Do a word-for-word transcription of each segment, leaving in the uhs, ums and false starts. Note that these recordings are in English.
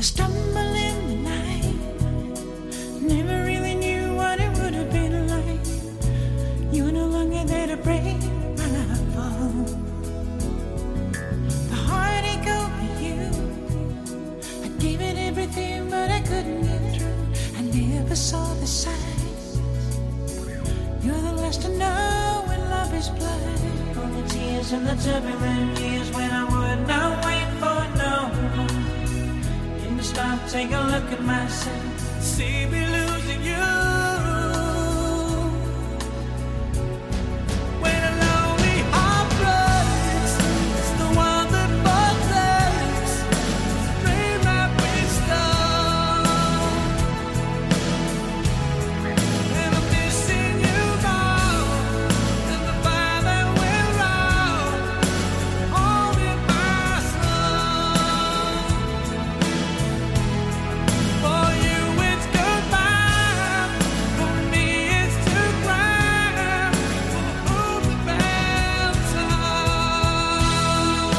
stumble in the night. Never really knew what it would have been like. You were no longer there to break my fall. The heartache over you, I gave it everything, but I couldn't get through. I never saw the signs. You're the last to know when love is blind. All the tears and the turbulent years when I would not wait for no one. And to stop, take a look at myself, see me losing you. When a lonely heart breaks, it's the one that protects the dream that we stole. And I'm missing you more than the fire that will roll, holding my soul. For you it's goodbye, for me it's to cry, for the bell toll.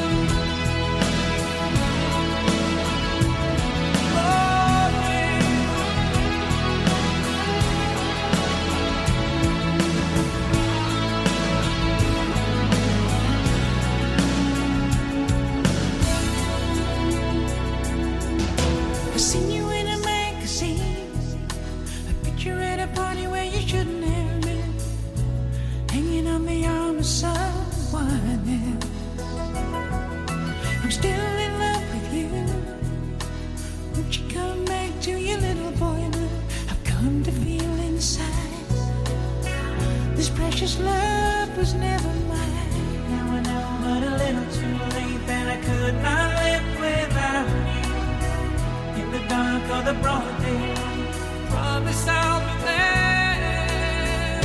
I seen you in a magazine, a picture at a party where you shouldn't have been, hanging on the arm of someone else. I'm still in love with you. Won't you come back to your little boy love? I've come to feel inside this precious love was never mine. Now I know, but a little too late, that I could not live without you. In the dark or the broad day, promise I'll be there.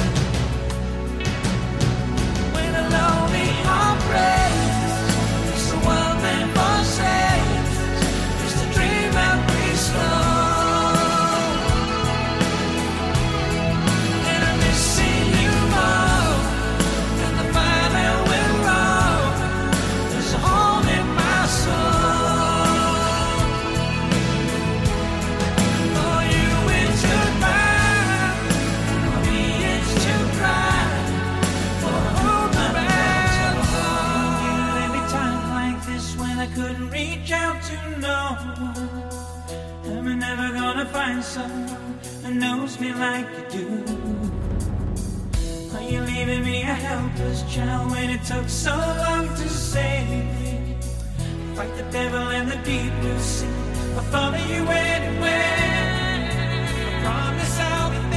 When a lonely heart breaks, it's the one that forsakes. It's the dream that we stole. And I'm missing you more than the fire that will roll. There's a hole in my soul. For you it's goodbye, for me it's to cry, for whom the bell tolls. Every time like this when I couldn't reach out to no one, am I never gonna find someone who knows me like you do? Are you leaving me a helpless child when it took so long to save me? Fight the devil in the deep blue sea, I'll follow you anywhere. I promise I'll be